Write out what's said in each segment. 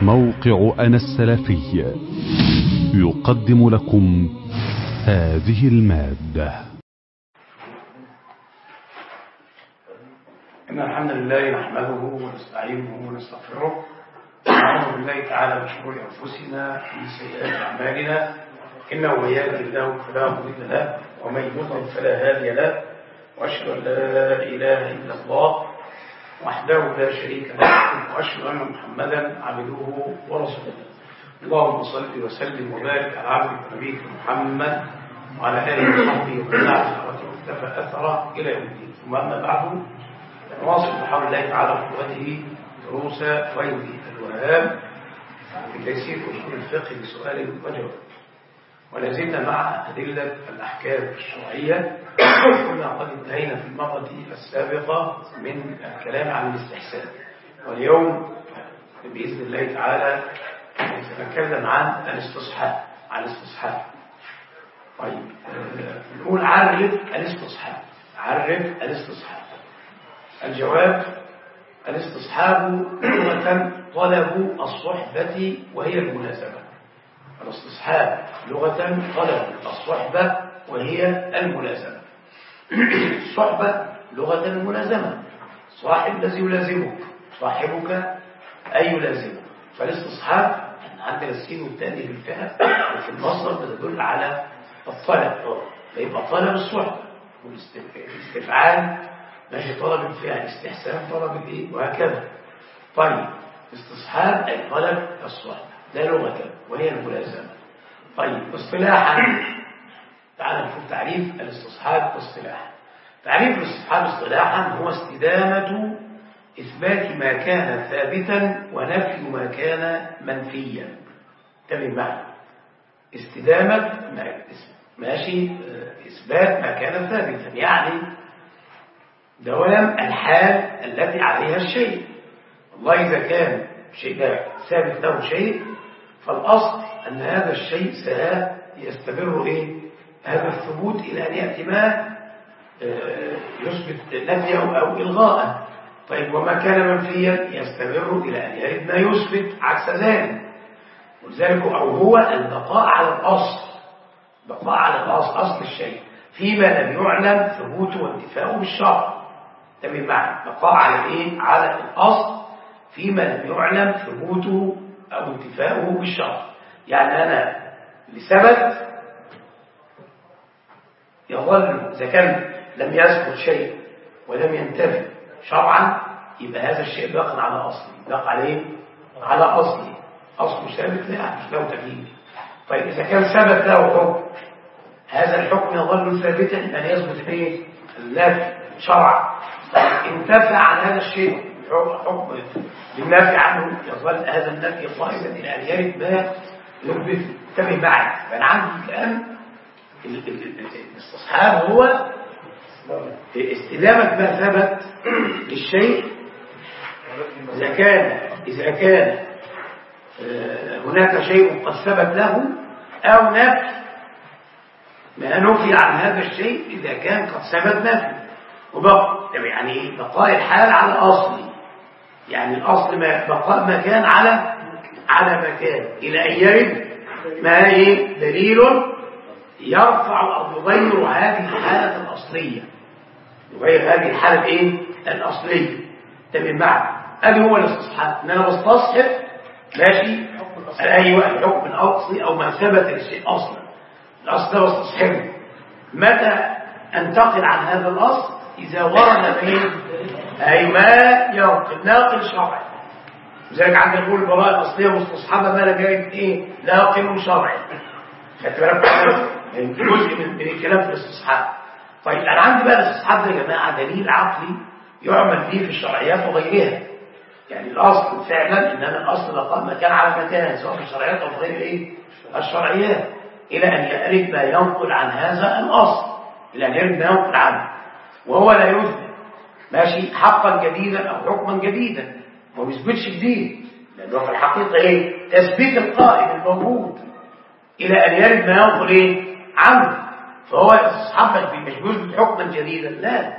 موقع أنا السلفي يقدم لكم هذه المادة. إن الحمد لله نحمده ونستعينه ونستغفره ونعوذ بالله تعالى من شرور أنفسنا ومن سيئات أعمالنا، إنه من يهده الله فلا مضل له ومن يضلل فلا هادي له، وأشهد أن لا إله إلا الله وحده لا شريك له، وأشهد أن محمدا عبده ورسوله. اللهم صل وسلم وبارك على عبدك ونبيك محمد وعلى آله وصحبه ومن دعا بدعوته واقتفى أثره إلى يوم الدين. ثم أما بعد، نواصل بحول الله تعالى وقوته دروس فيض الوهاب في تيسير أصول الفقه بسؤال وجواب، ولا زلنا مع أدلة الأحكام الشرعية. كنا قد انتهينا في المرة السابقة من الكلام عن الاستحسان، واليوم بإذن الله تعالى سنتكلم عن الاستصحاب. طيب، نقول عرف الاستصحاب. الجواب: الاستصحاب لغة طلب الصحبة وهي الملازمة. الاستصحاب لغة طلب الصحبة وهي الملازمة. الصحبة لغة الملازمة، صاحب الذي يلازمك، صاحبك أي يلازمك. فالاستصحاب عندنا السين والتاني في الفعل وفي المصدر بتدل على الطلب، فيبقى طلب الصحبة، والاستفعال ماشي طلب الفعل، استحسان طلب الايه، وهكذا. طيب، استصحاب اي طلب الصحبة، ده لغة وهي الملازمة. طيب، اصطلاحا تعال نشوف تعريف الاستصحاب اصطلاحا. تعريف الاستصحاب اصطلاحا هو استدامة إثبات ما كان ثابتا ونفي ما كان منفيا. تمام معنا؟ استدامة إثبات ما كان ثابتا، يعني دوام الحال التي عليها الشيء. والله إذا كان شيء ثابت له شيء، فالأصل أن هذا الشيء سيستمر هذا الثبوت إلى أن يأتي ما يثبت نفيه أو إلغاءه. طيب، وما كان منفيا يستمر إلى أن يرد ما يثبت عكس ذلك. ولذلك هو البقاء على الأصل، بقاء على أصل الشيء فيما لم يعلم ثبوته وانتفاؤه بالشرع. تمام معنا؟ بقاء على الأصل فيما لم يعلم ثبوته أو انتفاؤه بالشرع. يعني أنا لثبت يظل، إذا كان لم يثبت شيء ولم ينتفي شرعا، يبقى هذا الشيء باق على أصله، باق على أصله، أصله ثابت مش له تغيير. طيب، إذا كان ثبت له حكم، هذا الحكم يظل ثابتا أن يثبت فيه النفي شرعا. انتفع عن هذا الشيء حكم للنافي عنه، يظل هذا النفي قائدا إلى أن يرد ما يثبت. انتبه معي، فأنا عندي الآن الاستصحاب هو استدامة ما ثبت للشيء إذا كان هناك شيء قد ثبت له، أو نفي ما نفي عن هذا الشيء إذا كان قد ثبت نفي وبقى. يعني بقاء الحال على أصله، يعني الأصل بقاء مكان على مكان إلى أن يرد ما دليل يرفع أو يغير هذه الحالة الأصلية، يغير هذه الحالة الأصلية. تمام معنا؟ أدي هو الاستصحاب، إن أنا بستصحب ماشي الحكم الأصلي أو ما ثبت للشيء أصلا. الأصل ده بستصحبه. متى أنتقل عن هذا الأصل؟ إذا ورد فيه ما ينقل ناقل شرعي. لذلك عندنا نقول البراءة الأصلية مستصحبة ما لم يرد ناقل شرعي. خدت بالك؟ جزء من الكلام في الاستصحاب. طيب، أنا عندي بقى الاستصحاب ده يا جماعة دليل عقلي يعمل به في الشرعيات وغيرها. يعني الأصل فعلا إنما الأصل بقاء مكان على مكان، سواء في الشرعيات أو في غير الشرعيات، إلى أن يرد ما ينقل عن هذا الأصل، إلى أن يرد ما ينقل عنه، وهو لا يثبت ماشي حقا جديدا أو حكما جديدا. ما بيثبتش جديد، لأنه في الحقيقة تثبيت القائم الموجود إلى أن يرد ما ينقل عنه. فهو الاستصحاب مش بيثبت حكما جديدا، لا،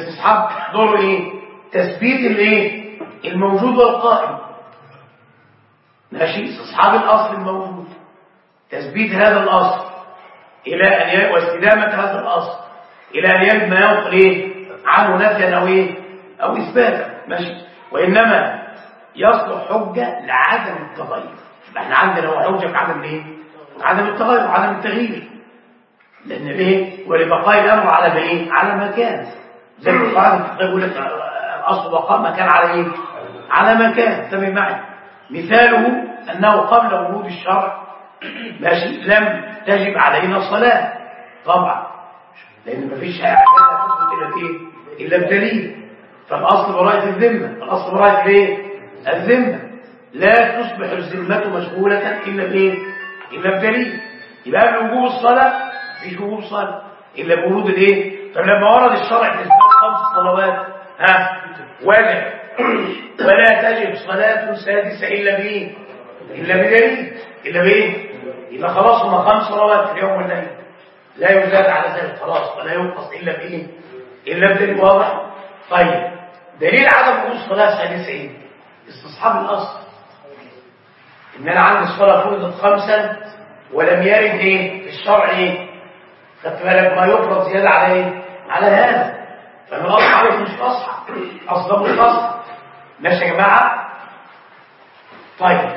الاستصحاب دوره تثبيت الموجود والقائم. ماشي، استصحاب الأصل الموجود، تثبيت هذا الأصل إلى أن واستدامة هذا الأصل إلى أن يجب ما ينقل إيه عنه نفيا أو إيه أو إثباتا. ماشي، وإنما يصلح حجة لعدم التغير. احنا عندنا هو حجة في عدم إيه؟ عدم التغير وعدم التغيير، لأن إيه ولبقاء الأمر على ما إيه على ما كان، زي ما القرآن يقول لك الأصل بقاء ما كان على إيه على ما كان. انتبه معي، مثاله أنه قبل ورود الشرع ماشي لم تجب علينا الصلاة طبعا، لأن ما فيش حاجة تثبت إلا بإيه إلا بدليل. فالأصل براءة الذمة، الأصل براءة إيه الذمة، لا تصبح الذمة مشغولة إلا بإيه إلا بدليل. يبقى قبل وجوب الصلاة مفيش وجوب صلاة إلا بورود الإيه. طب لما ورد الشرع في إثبات 5 صلوات وجب ولا تجب صلاة سادسة إلا بإيه إلا بدليل إلا بإيه. يبقى خلاص هما 5 صلوات في اليوم والليل، لا يزاد على ذلك خلاص، ولا ينقص إلا بإيه إلا بدليل. واضح؟ طيب دليل عدم وجود الصلاة السادسة إيه؟ استصحاب الأصل، إن أنا عندي الصلاة فرضت 5 ولم يرد إيه في الشرع إيه، خدت بالك ما يفرض زيادة على إيه على هذا، فمن الأصل عليك مش أصحى أصلا مش أصحى. ماشي يا جماعة؟ طيب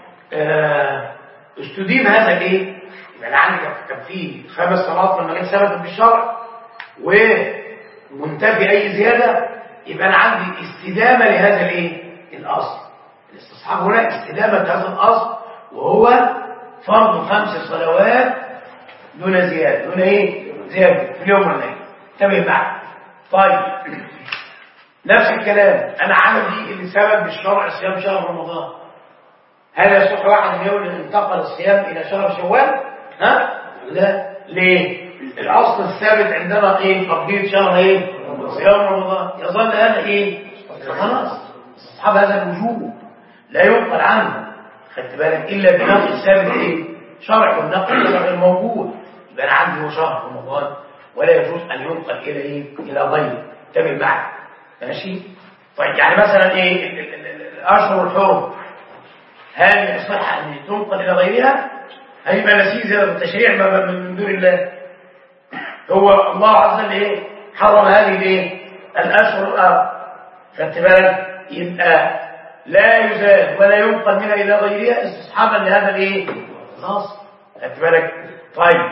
استديم هذا ليه؟ يبقى أنا عندي كان فيه 5 صلوات لما جت ثبتت بالشرع ومنتفي أي زيادة، يبقى أنا عندي استدامة لهذا الإيه؟ الأصل. الاستصحاب هنا استدامة هذا الأصل، وهو فرض 5 صلوات دون زيادة، دون إيه؟ زيادة في اليوم والليل. انتبه معي. طيب نفس الكلام أنا عندي اللي سبب بالشرع صيام شهر رمضان، هل يصح واحد من يوم انتقل الصيام إلى شهر شوال؟ لا. ليه؟ الأصل الثابت عندنا إيه؟ تقدير شهر إيه؟ صيام رمضان. يظل هذا إيه؟ خلاص أصحاب هذا الوجوب لا ينقل عنه، خدت بالك، إلا بنقل ثابت إيه؟ شرع، والنقل غير موجود. يبقى أنا عندي هو شهر رمضان ولا يجوز أن ينقل إلى إيه؟ إلى غيره. انتبه معي. ماشي؟ طيب يعني مثلا إيه الأشهر الحرم، هل يصح أن تنقل إلى غيرها؟ هيبقى نسيج هذا التشريع من دون الله. هو الله عز وجل إيه؟ حرم هذه الإيه؟ الأشهر الأربع، خدت بالك؟ يبقى لا يزاد ولا ينقل منها إلى غيرها استصحابا لهذا الإيه؟ خلاص، خدت بالك؟ طيب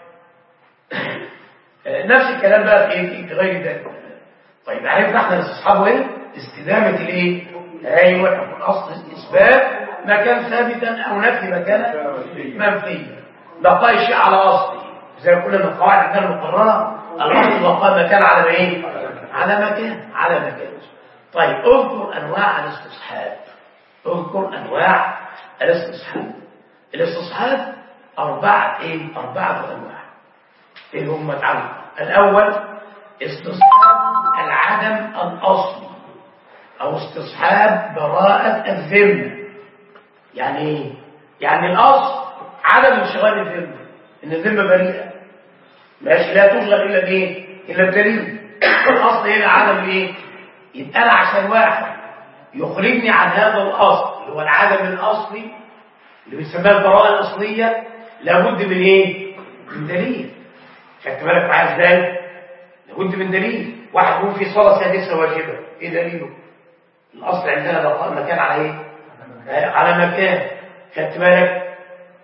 نفس الكلام بقى في غير ذلك. طيب عرفنا احنا استصحابه ايه؟ استدامة الايه؟ ايوه، الاصل اثبات ما كان ثابتا او نفي ما كان منفيا، بقاء الشيء على اصله، زي ما قلنا من القواعد عندنا المقرره الاصل بقاء ما كان على ايه؟ على ما كان، على ما كان. طيب اذكر انواع الاستصحاب، اذكر انواع الاستصحاب. الاستصحاب أربعة أنواع. إيه هم تعالوا؟ الأول استصحاب العدم الأصلي أو استصحاب براءة الذمة. يعني إيه؟ يعني الأصل عدم انشغال الذمة، إن الذمة بريئة ماشي، لا تشغل إلا بإيه؟ إلا بدليل. الأصل هنا عدم الإيه؟ يبقى أنا عشان واحد يخرجني عن هذا الأصل اللي هو العدم الأصلي اللي بيسمى البراءة الأصلية، لابد من إيه؟ من دليل. خدت بالك معايا إزاي؟ لابد من دليل. واحد يقول في صلاة سادسة واجبة، إيه دليله؟ الأصل عندنا بقاء مكان على إيه؟ على مكان. خدت بالك؟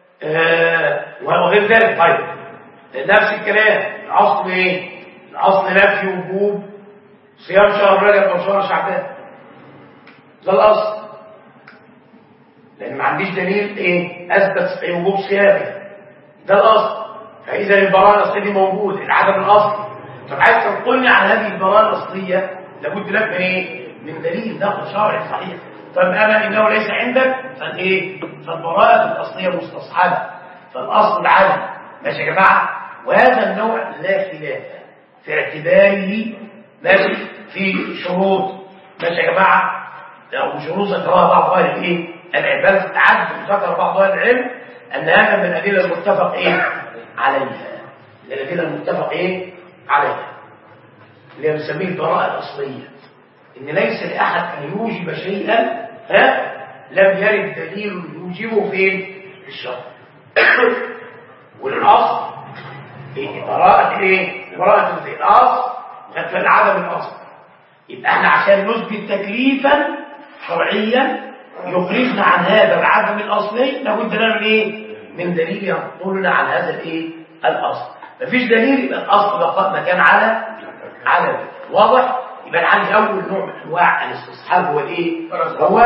وغير ذلك. طيب نفس الكلام، الأصل إيه؟ الأصل نفي وجوب صيام شهر رجب أو شهر شعبان، ده الأصل، لأن ما عنديش دليل إيه؟ أثبت وجوب صيامه، ده الأصل. فإذا البراءة الأصلية موجود، العدم الأصلي. طب عايز تنقلني عن هذه البراءة الأصلية، لابد لك من إيه؟ من دليل نقل شرعي صحيح. طب أنا إنه ليس عندك فالإيه؟ فالبراءة الأصلية مستصحبة، فالأصل العدم. ماشي يا جماعة؟ وهذا النوع لا خلاف في اعتباره ماشي في شروط. ماشي يا جماعة؟ لو شروط ذكرها بعض أهل الإيه؟ العبادة التعدد، ذكر بعض أهل العلم أن هذا من الأدلة المتفق إيه؟ عليها، الأدلة المتفق إيه؟ عليها، اللي بنسميه البراءة الأصلية، إن ليس لأحد أن يوجب شيئا لم يرد دليل يوجبه فين؟ في الشرع. والاصل براءة ايه؟ براءة الاصل وخدت عدم الاصل. يبقى احنا عشان نثبت تكليفا شرعيا يخرجنا عن هذا العدم الاصلي لابد لنا من ايه؟ من دليل ينقلنا عن هذا الايه؟ الاصل. مفيش دليل يبقى الاصل بقاء مكان على واضح؟ يبقى عندي اول نوع من انواع الاستصحاب هو الايه؟ هو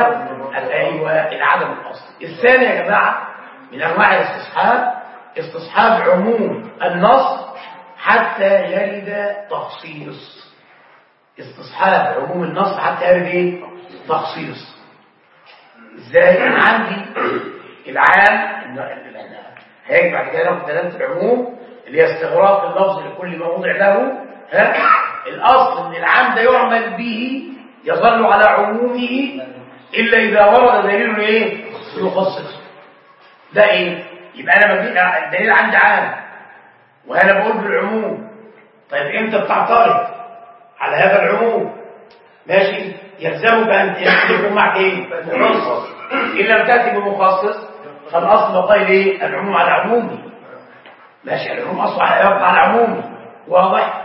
العدم الاصلي. الثاني يا جماعه من انواع الاستصحاب استصحاب عموم النص حتى يرد تخصيص. استصحاب عموم النص حتى يرد ايه؟ تخصيص. ازاي؟ انا عندي العام هيجي بعد كده ناخد دلاله العموم اللي هي استغراق اللفظ لكل ما وضع له. الاصل ان العام ده يعمل به يظل على عمومه الا اذا ورد دليل ايه؟ يخصصه. ده ايه؟ يبقى انا الدليل عندي عام وانا بقول بالعموم. طيب امتى بتعترض على هذا العموم؟ ماشي، يلزمك ان تكون معك ايه؟ مخصص. ان لم تاتي بمخصص فالاصل بقاء ايه؟ العموم على عمومي. ماشي، العموم اصلا يبقى على عمومي. واضح؟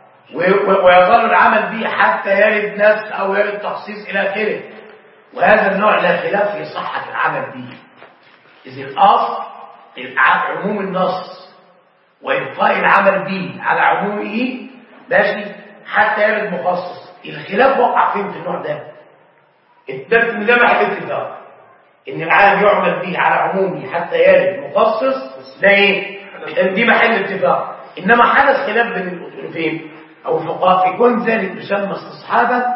ويظل العمل به حتى يرد نص او يرد تخصيص الى اخره. وهذا النوع لا خلاف في صحه العمل به. اذ الاصل عموم النص وإبقاء العمل به على عمومه ماشي حتى يرد مخصص. الخلاف وقع فين في النوع ده؟ ده محل اتفاق ان العام يعمل به على عمومه حتى يرد مخصص. ده ايه؟ دي محل اتفاق. انما حدث خلاف بين الاصولين او الفقهاء في كون ذلك يسمى استصحابا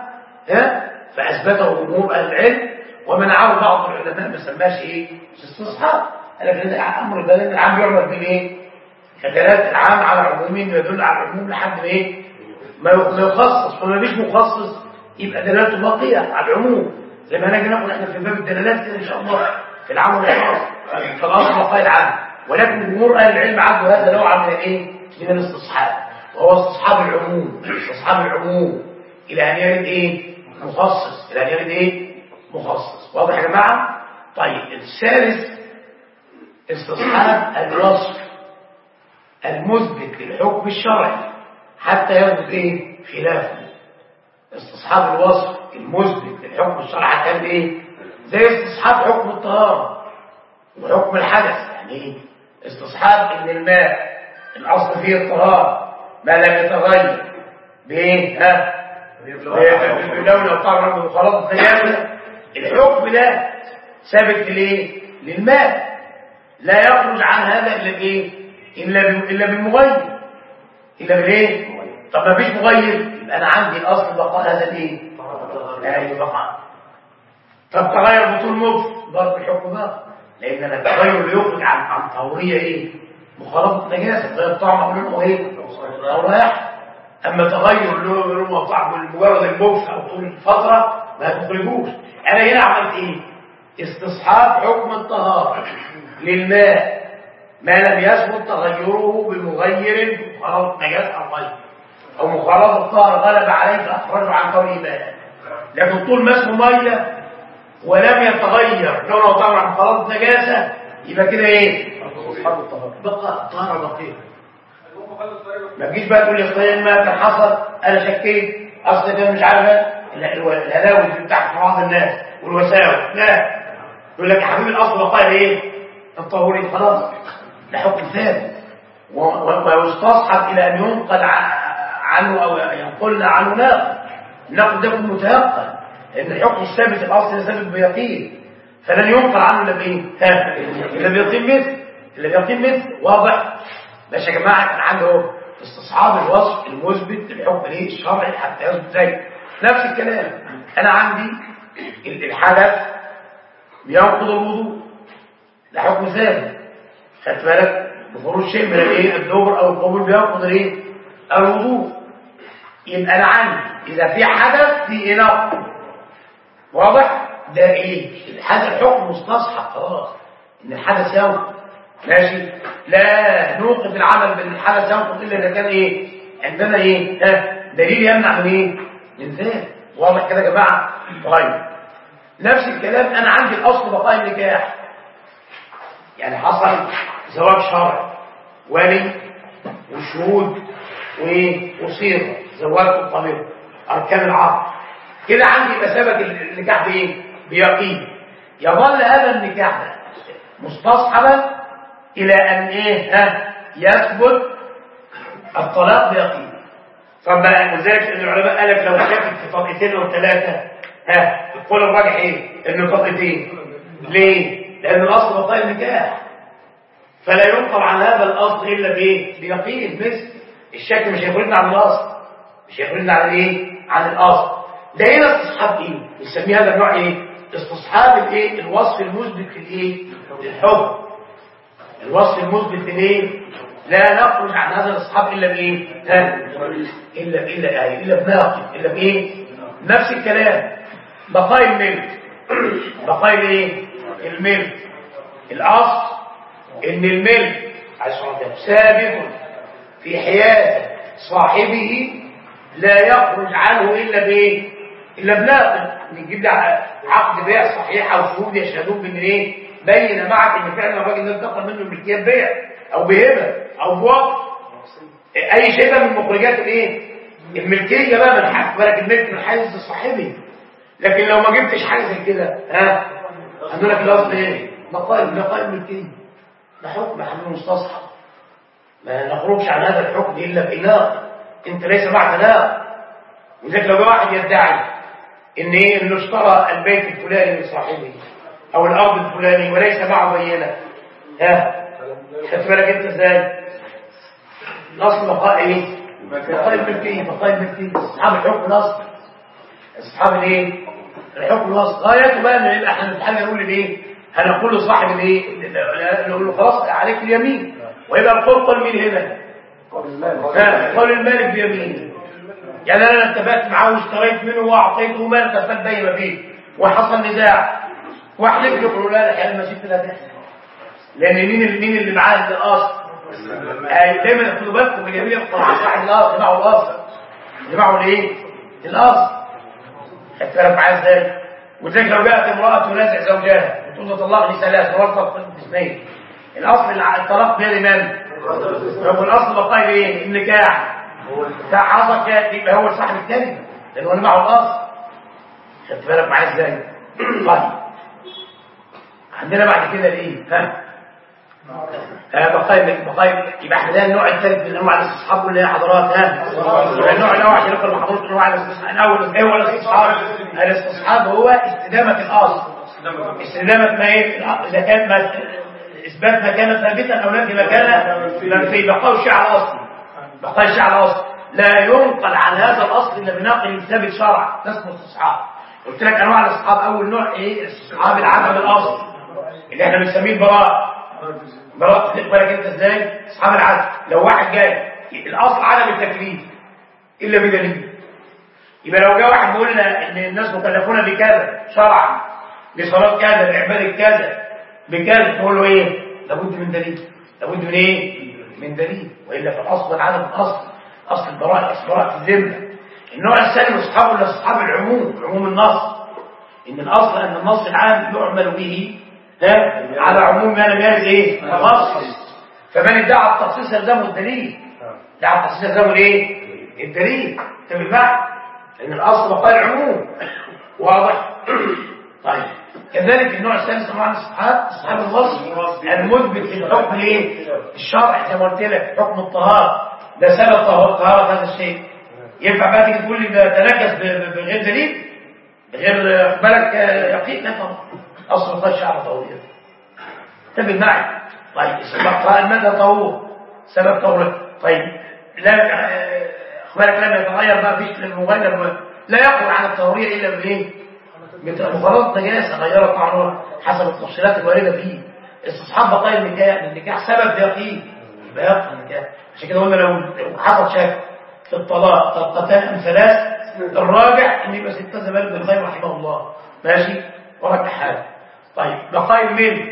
فاثبته جمهور اهل العلم ومنعه بعض العلماء ما سماش ايه؟ استصحاب. امر البلد العام يعمل به ايه؟ كدلالة العام على عمومين يدل على العموم لحد ما ايه؟ ما يخصص. وما فيش مخصص يبقى دلالته باقيه على العموم. زي ما هنجي ناخد احنا في باب الدلالات كده ان شاء الله في العام والخاص. فالاصل بقاء العام. ولكن جمهور اهل العلم عدوا هذا نوعا من الايه؟ من الاستصحاب. وهو استصحاب العموم. استصحاب العموم الى ان يرد ايه؟ مخصص. الى ان يرد ايه؟ مخصص. واضح يا جماعه؟ طيب الثالث استصحاب الوصف المثبت للحكم الشرعي حتى يثبت ايه؟ خلافه. استصحاب الوصف المثبت للحكم الشرعي حتى يثبت ايه؟ زي استصحاب حكم الطهاره وحكم الحدث. يعني ايه؟ استصحاب ان الماء الاصل فيه الطهاره ما لم يتغير بايه؟ بلون او طعم او خلاص قياسا. الحكم ده ثابت ليه؟ للماء لا يخرج عن هذا الا بايه؟ الا بالمغير. الا بالايه؟ طب ما فيش مغير يبقى انا عندي الاصل بقاء هذا الايه؟ ايوه بقاء. طب تغير بطول مضف برضه الحكم باقي لان انا التغير بيخرج عن طهوريه ايه؟ مخالطه نجاسه تغير طعم او لون او ايه؟ او رائحه. اما تغير لون وطعم مجرد المكث او طول الفتره ما تخرجوش. انا هنا عملت ايه؟ استصحاب حكم الطهاره للماء ما لم يثبت تغيره بمغير مخالطه نجاسه او غيره او مخالطه الطهر غلب عليه فاخرجه عن كونه ماء. لكن طول ما اسمه ميه ولم يتغير لونه وطعمه عن مخالطه نجاسه يبقى كده ايه؟ استصحاب الطهاره. بقى الطهاره بقيه. ما تجيش بقى تقول لي اصل ما كان حصل انا شكيت اصل كان مش عارف الهلاوي اللي بتاعت بعض الناس والوساوس. لا، يقول لك يا حبيبي الاصل بقى ايه؟ الطهوري. خلاص ده حكم ثابت ويستصحب الى ان ينقل عنه او ينقلنا عنه ناقل. النقل ده يكون متيقن لان الحكم الثابت الاصل ثابت بيقين فلن ينقل عنه الا بايه؟ الا بيقين مثل. واضح؟ ماشي يا جماعه. كان عنده اهو استصحاب الوصف المثبت للحكم الايه؟ الشرعي حتى يثبت زي نفس الكلام. انا عندي الحدث بينقض الوضوء ده حكم ثابت. خدت بالك؟ بخروج شيء من الايه؟ الدبر او القبول بينقض الايه؟ الوضوء. يبقى انا عندي اذا في حدث في نقض. واضح؟ ده ايه؟ الحدث حكم مستصحب خلاص ان الحدث ينقض. ماشي؟ لا نوقف العمل بالحدث ينقض الا اذا كان ايه؟ عندنا ايه؟ دليل يمنع من ايه؟ من ذلك. واضح كده يا جماعه؟ طيب نفس الكلام انا عندي الاصل بقاء النكاح، يعني حصل زواج شرعي ولي وشهود وصيغه زواج الطبيب اركان العقد كده عندي مسابه النكاح بايه؟ بيقين. يظل هذا النكاح ده مستصحبا الى ان يثبت الطلاق بيقين. طب بقى وذلك ان العلماء قال لك لو شكت في طلقتين او ثلاثه القول الراجح ايه؟ انه طلقتين. ليه؟ لان الاصل بقاء النكاح، فلا ينقل عن هذا الاصل الا بايه؟ بيقين. مثل الشك مش هيخرجنا عن الاصل، مش هيخرجنا عن ايه؟ عن الاصل. ده هنا استصحاب ايه؟ بنسميه هذا النوع ايه؟ استصحاب الايه؟ الوصف المثبت للايه؟ للحكم. الوصف المثبت للايه؟ لا نخرج عن هذا الاستصحاب الا بايه؟ الا بناقض، الا بايه؟ نفس الكلام بقاء الملك. بقاء الايه؟ الملك. الاصل ان الملك ثابت في حياة صاحبه لا يخرج عنه الا بايه؟ الا بناقض. نجيب لي عقد بيع صحيح او شهود يشهدون بان ايه؟ بين معك ان فعلا الراجل ده انتقل منه الملكيه ببيع او بهبه او بوقف، اي شيء بقى من مخرجات الايه؟ الملكيه بقى من حق بالك الملك من حيز صاحبه. لكن لو ما جبتش حاجه زي كده هنقول لك الاصل ايه؟ بقاء الملكيه. ده حكم حكم مستصحب، ما نخرجش عن هذا الحكم الا بإناق. انت ليس معك ناق. وذلك لو واحد يدعي ان ايه؟ انه اشترى البيت الفلاني لصاحبه او الارض الفلاني وليس معه بينه، خدت بالك انت ازاي؟ الاصل بقاء ايه؟ بقاء الملكيه. بقاء الملكيه اصحاب الحكم الاصل، اصحاب الايه؟ الحكم الاصل. غايته بقى ان احنا نتحلل نقول الايه؟ هنقول لصاحب الايه؟ نقول له خلاص عليك اليمين، ويبقى القول قول مين هنا؟ قول المالك بيمين. يعني انا اتفقت معاه واشتريت منه واعطيته مال تفت بين فيه وحصل نزاع واحلف له لا الحياه المسيح لا تحصل، لان مين اللي معاه الاصل؟ دايما خدوا بالكم من يمين القرآن صاحب الاصل اللي معه الاصل، اللي معه الايه؟ الاصل. خدت بالك معاه ازاي؟ وذلك لو جاءت امراه تنازع زوجها وتقول له طلقني ثلاث ورثت اثنين، الاصل الطلاق بيد من؟ هو الاصل بقاء ايه؟ النكاح. حصل يبقى هو صاحب الكلمه لان هو اللي معه الاصل. خدت بالك معايا ازاي؟ طيب عندنا بعد كده الايه؟ بقاء يبقى احنا ده النوع الثالث من انواع الاستصحاب اللي هي حضرات النوع الاول عشان نقرا محاضرات انواع الاستصحاب. الاول ايه هو الاستصحاب؟ الاستصحاب هو استدامه الاصل. استدامه ما ايه؟ اذا كان اثبات ما كان ثابتا او نفي ما كان منفي. بقاء الشيء على الاصل. بقاء الشيء على الاصل لا ينقل عن هذا الاصل الا بناقل ثابت شرعا، ده اسمه استصحاب. قلت لك انواع الاستصحاب اول نوع ايه؟ استصحاب العدم الاصل اللي احنا بنسميه البراءه. براءه تاخد بالك انت ازاي؟ استصحاب العدم. لو واحد جاي الاصل عدم التكليف الا بدليل، يبقى لو جاء واحد بيقول لنا ان الناس مكلفون بكذا شرعا، بصلاه كذا، بعباده كذا، بكذا، تقول له ايه؟ لابد من دليل. لابد من ايه؟ من دليل. والا في الاصل العدم الاصل اصل البراءه، براءه الذمه. النوع الثاني من اصحابه اللي اصحاب العموم، عموم النص. ان الاصل ان النص العام يعمل به على عموم ما لم يرد ايه؟ مخصص. فمن ادعى التخصيص يلزمه الدليل. ادعى التخصيص يلزمه الايه؟ الدليل. انتبه معي ان الاصل بقاء العموم. واضح؟ طيب كذلك النوع الثالث طبعا اصحاب الوصف المثبت للحكم الايه؟ الشرعي. زي ما قلت لك حكم الطهاره ده سبب طهاره هذا الشيء. ينفع بقى تيجي تقول لي ده تنكس بغير دليل؟ بغير بالك يقين؟ لا طبعا. اصل خش على طهوريه. انتبه معي. طيب بقاء الماده طهور سبب طهورته. طيب لا بالك لما يتغير بقى فيش المغير لا يخرج عن الطهوريه الا بايه؟ مخالطه نجاسه غيرت طعمها حسب التفصيلات الوارده فيه. استصحاب بقاء النكاح سبب يقين، يبقى يقين النكاح. عشان كده قلنا لو حصل شك في الطلاق طلقتان ام ثلاث، الراجع ان يبقى 6 زي مالك بن القيم رحمه الله. ماشي؟ ورك حاجه. طيب بقاء الملك.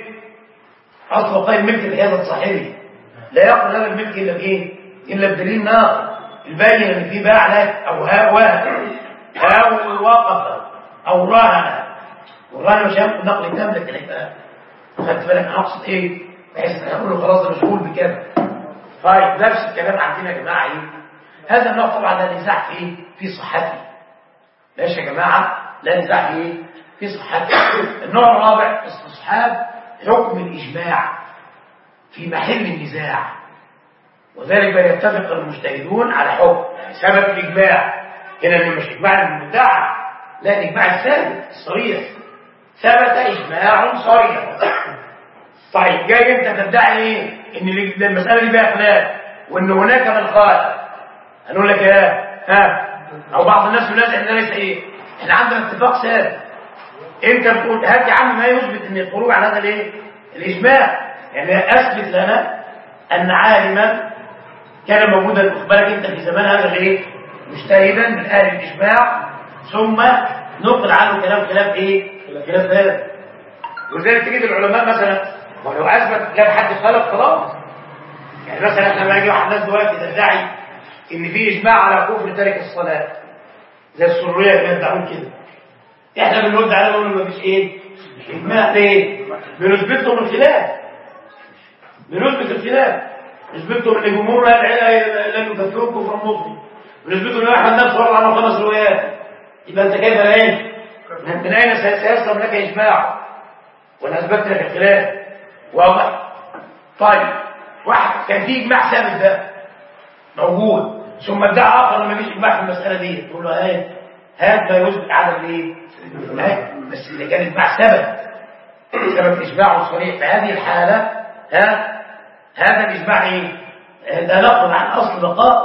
اصل بقاء الملك بحيازه صاحبه لا يقبل هذا الملك الا بايه؟ الا بدليل ناقض البين ان في باع لك او وقف او رهن والله مش هينقل نقل تام، لكن هيبقى خدت بالك انا اقصد ايه، بحيث ان اقول له خلاص ده مشغول بكده. طيب نفس الكلام عندنا يا جماعه ايه، هذا النوع طبعا لا نزاع فيه في صحته، ماشي يا جماعه، لا نزاع فيه في صحته. النوع الرابع استصحاب حكم الاجماع في محل النزاع، وذلك يتفق المجتهدون على حكم، يعني ثبت الاجماع هنا، اللي مش اجماع المدعى، لا الاجماع الثابت الصريح، ثبت اجماع صريح. طيب جاي انت تدعي ايه، ان المساله دي فيها خلاف وان هناك من خالف، هنقول لك ها او بعض الناس ينازع ان ده ليس ايه، احنا عندنا اتفاق ثابت. انت بتقول هات يا عم ما يثبت ان الخروج عن هذا الايه الاجماع، يعني اثبت لنا ان عالما كان موجودا اخبارك انت في زمان هذا الايه مجتهدا من اهل الاجماع، ثم نقل عنه كلام خلاف ايه خلاف هذا. ولذلك تجد العلماء مثلا ولو اثبت كلام حد خالف خلاص، يعني مثلا احنا لما يجي واحد ناس دلوقتي تدعي ان في اجماع على كفر تارك الصلاه زي السريه اللي بيدعون كده، احنا بنرد عليهم نقول له مفيش ايه اجماع. ليه؟ بنثبت لهم الخلاف، بنثبت الخلاف، نثبت لهم ان جمهور لم يكفروا كفرا مطلقا، ونثبت لهم ان احمد نفسه روى عنه 5 روايات. يبقى انت كيف الان من اين سيسلم لك اجماع وانا اثبت لك الخلاف؟ واضح؟ طيب واحد كان في اجماع ثابت ده موجود، ثم ادعى اخر ما فيش اجماع في المساله دي، تقول له هات ما يثبت عدم الايه؟ بس اذا كان اجماع ثبت اجماع صريح في هذه الحاله، هذا الاجماع ايه؟ ده نقل عن اصل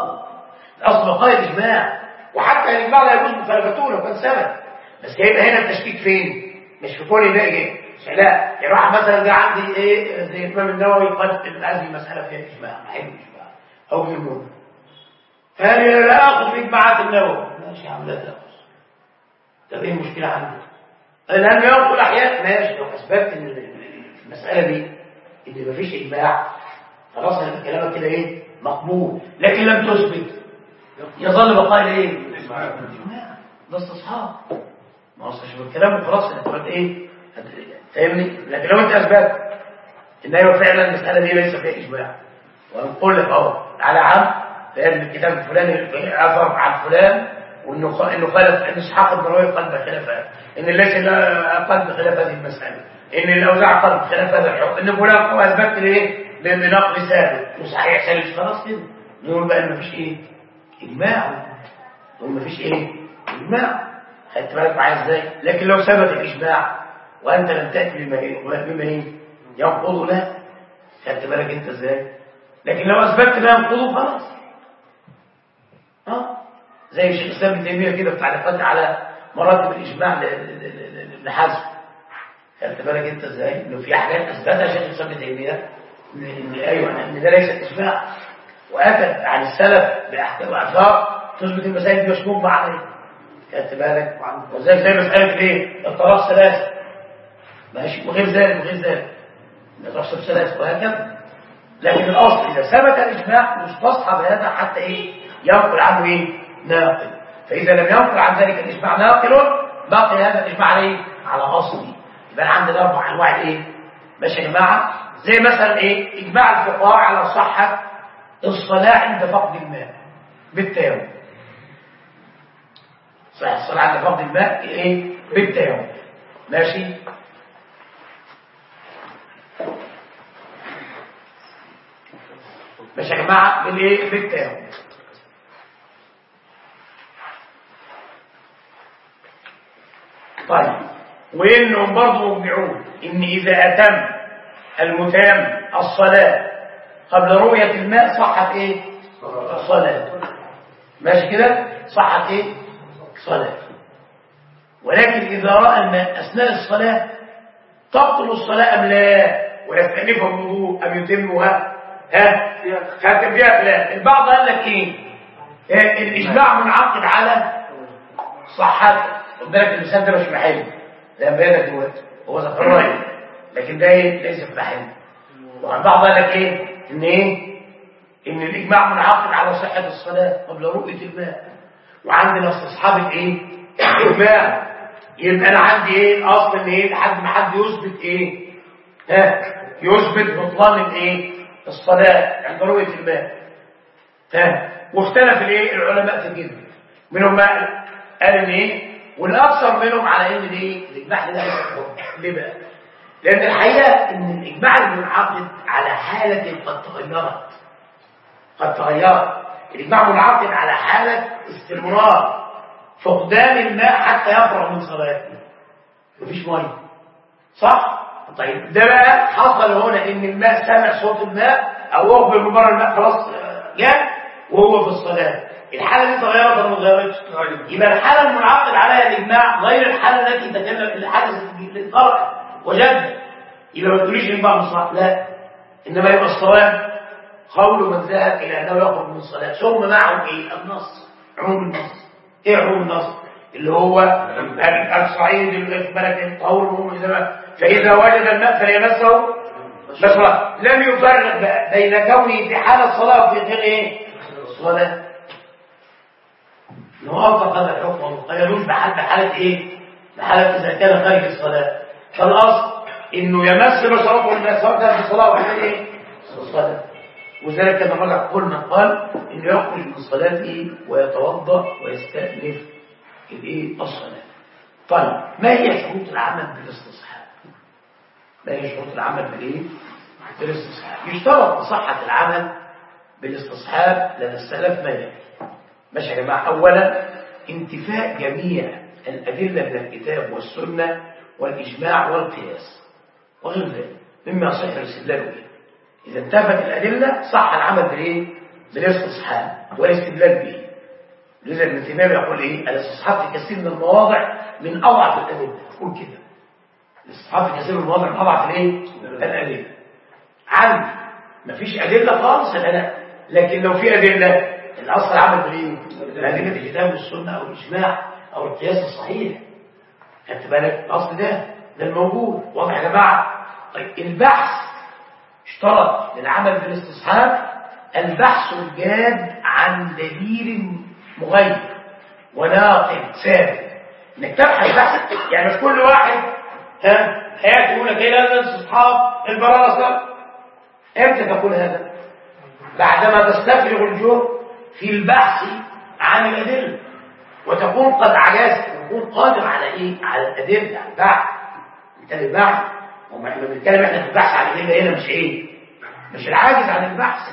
بقاء الاجماع، وحتى الاجماع لا يجوز مخالفته لو كان ثبت، بس هيبقى هنا التشكيك فين؟ مش في كل ده ايه؟ لا يعني واحد مثلا جه عندي ايه زي الامام النووي قال هذه المساله فيها اجماع، ما هي اجماع او جمهور، فقال لا اخذ في اجماعات النووي، ماشي يا عم لا تاخذ. طب ايه المشكله عندك؟ لانه ينقل احيانا، ماشي لو اثبتت ان في المساله دي ان مفيش اجماع خلاص انا كلامك كده ايه مقبول، لكن لم تثبت يظل بقاء الايه؟ الاجماع. ده استصحاب، ما وصلش بالكلام وخلاص انت قلت ايه فاهمني. لكن لو انت اثبت ان ايوه فعلا المساله دي ليس فيها اجماع، ونقول لك اهو على عم فان الكتاب الفلاني اثر عن فلان وانه خالف، ان اسحاق بن راهويه قال بخلاف، ان ليس قال بخلاف هذه المساله، ان الاوزاع قال بخلاف هذا الحكم، ان فلان اثبت لايه بنقل ثابت وصحيح ثابت، خلاص كده نقول بقى ان مفيش ايه اجماع، نقول مفيش ايه اجماع. خدت بالك معايا ازاي؟ لكن لو ثبت الاجماع وانت لم تاتي بما ايه ينقض له، خدت بالك انت ازاي؟ لكن لو اثبتت ما ينقضه خلاص زي الشيخ الاسلام ابن تيميه كده في تعليقاته على مراتب الاجماع لحزم، خدت بالك انت ازاي؟ انه في حاجات اثبتها الشيخ الاسلام ابن تيميه ان ايوه ان ده ليس اجماع، واتى عن السلف باحكام واثار تثبت المسائل دي مش مجمع عليها، خدت بالك؟ وزي مساله ايه الطلاق 3 ماشي، وغير ذلك تحسب 3 وهكذا. لكن الاصل اذا ثبت الاجماع مستصحب هذا حتى ايه ينقل عنه ايه ناقل، فاذا لم ينقل عن ذلك الاجماع ناقل باقي هذا الاجماع عليه على اصله. يبقى عندنا 4 انواع ايه ماشي يا جماعه، زي مثلا ايه اجماع الفقهاء على صحه الصلاه عند فقد الماء بالتيمم، صحيح الصلاه عند فقد الماء ايه بالتيمم ماشي. ماشي يا جماعه بالايه بالتيمم. طيب وانهم برضه مبدعون ان اذا اتم المتيمم الصلاه قبل رؤيه الماء صحت ايه الصلاه، ماشي كده صحت ايه صلاه. ولكن اذا راى الماء اثناء الصلاه تبطل الصلاه ام لا، ويستأنفها الوضوء ام يتمها خاتم فيها خلاف. البعض قال لك ايه الاجماع منعقد على صحته، خد بالك المثال ده مش محل زي ما بينك دلوقتي هو ذكر رايه، لكن ده ليس في محل. والبعض قال لك ان الاجماع منعقد على صحه الصلاه قبل رؤيه الماء، وعندنا استصحاب الاجماع يبقى انا عندي ايه الاصل ان ايه لحد ما حد يثبت ايه يثبت بطلان الايه الصلاه عند رؤيه الماء. واختلف الايه العلماء في كده، منهم ما قال ان ايه، والاكثر منهم على ان ايه الاجماع ده ليه بقى؟ لان الحقيقه ان الاجماع المنعقد على حاله قد تغيرت. الاجماع منعقد على حاله استمرار فقدان الماء حتى يفرغ من صلاته، مفيش ميه، صح؟ طيب ده بقى حصل هنا ان الماء سمع صوت الماء او اخبر من بره الماء خلاص جاء وهو في الصلاه، الحاله دي اتغيرت ولا ما اتغيرتش؟ يبقى الحاله المنعقد عليها الاجماع غير الحاله التي تكلم اللي حدثت للطرق وجد. يبقى ما تقوليش الاجماع مصلح، لا، انما يبقى الصواب قول من ذهب الى انه يخرج من الصلاه ثم معه ايه؟ النص، عموم النص. ايه عموم النص؟ اللي هو الصعيد الملك الطهور المهم فاذا وجد الماء فليمسه بشرا. لم يفرق بين كونه في حال الصلاه وفي غير ايه؟ الصلاه. انه اطلق هذا الحكم وما قيدوش بحاله ايه؟ بحاله اذا كان خارج الصلاه. فالاصل انه يمس بشرته الماء سواء كان في الصلاه او في ايه؟ الصلاه. وذلك كما رجع كل من قال انه يخرج من صلاته ويتوضا ويستأنف الايه؟ الصلاه. طيب ما هي شروط العمل بالاستصحاب؟ ما هي شروط العمل بالايه؟ بالاستصحاب. يشترط لصحه العمل بالاستصحاب لدى السلف ما يلي. ماشي يا جماعه؟ اولا انتفاء جميع الادله من الكتاب والسنه والاجماع والقياس وغير ذلك مما يصح الاستدلال به. إذا انتفت الأدلة صح العمل بالإيه؟ بالاستصحاب والاستدلال به. لذا ابن تيمية يقول إيه؟ الاستصحاب في كثير من المواضع من أضعف الأدلة. يقول كده الاستصحاب في كثير من المواضع من أضعف الإيه؟ الأدلة. عندي مفيش أدلة خالص أنا، لكن لو في أدلة الأصل العمل بالإيه؟ بالأدلة الكتاب والسنة أو الإجماع أو القياس الصحيح. خدت بالك؟ الأصل ده الموجود. واضح يا جماعة؟ طيب البحث اشترط للعمل بالاستصحاب البحث الجاد عن دليل مغير وناقل ثابت. انك تبحث بحث، يعني مش كل واحد هياتي يقول لك ايه لازم الاستصحاب البراسه. امتى تقول هذا؟ بعدما تستفرغ الجهد في البحث عن الادله وتكون قد عجزت وتكون قادر على ايه؟ على الادله، على البحث. انت البحث احنا بنتكلم احنا في البحث عن الادله هنا، مش ايه؟ مش العاجز عن البحث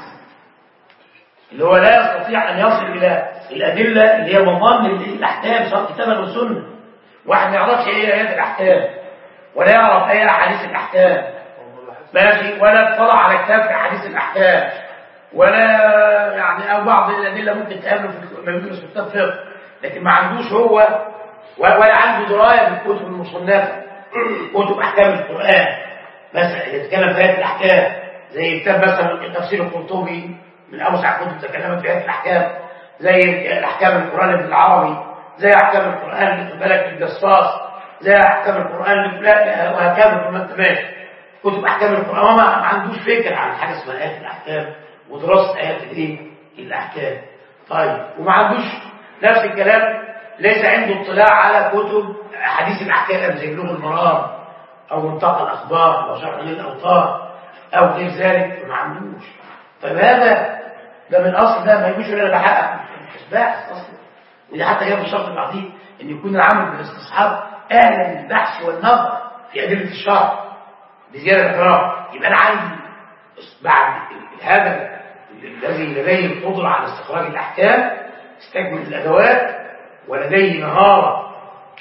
اللي هو لا يستطيع ان يصل الى الادله اللي هي مضان الاحكام سواء كتابا او سنه. واحد ما يعرفش ايه ايات الاحكام ولا يعرف ايه احاديث الاحكام، ماشي، ولا اطلع على كتاب في احاديث الاحكام، ولا يعني او بعض الادله ممكن تقابله في كتاب فقه، لكن ما عندوش هو ولا عنده درايه بالكتب المصنفه، كتب احكام القران مثلا يتكلم في ايات الاحكام، زي كتاب مثلا تفسير القرطبي من اوسع كتب تكلمت في ايات الاحكام، زي الاحكام القران ابن العربي، زي احكام القران اللي بالك الجصاص، زي احكام القران وهكذا. ثم انت ماشي كتب احكام القران ما عندوش فكره عن حاجه اسمها ايات الاحكام ودراسه ايات الايه؟ الاحكام. طيب وما عندوش نفس الكلام، ليس عنده اطلاع على كتب احاديث الاحكام زي بلوغ المرام او منتقى الاخبار او شرح الاوطار او غير ذلك، ما عندوش. طيب هذا ده من اصل ده ما يجوش الا بحقق مش باحث اصلا. وده حتى جاب الشرط بعديه ان يكون العمل بالاستصحاب اهلا للبحث والنظر في ادله الشرع بزياده الاقرار. يبقى انا عندي بعد هذا الذي لديه القدره على استخراج الاحكام استكمل الادوات ولديه مهاره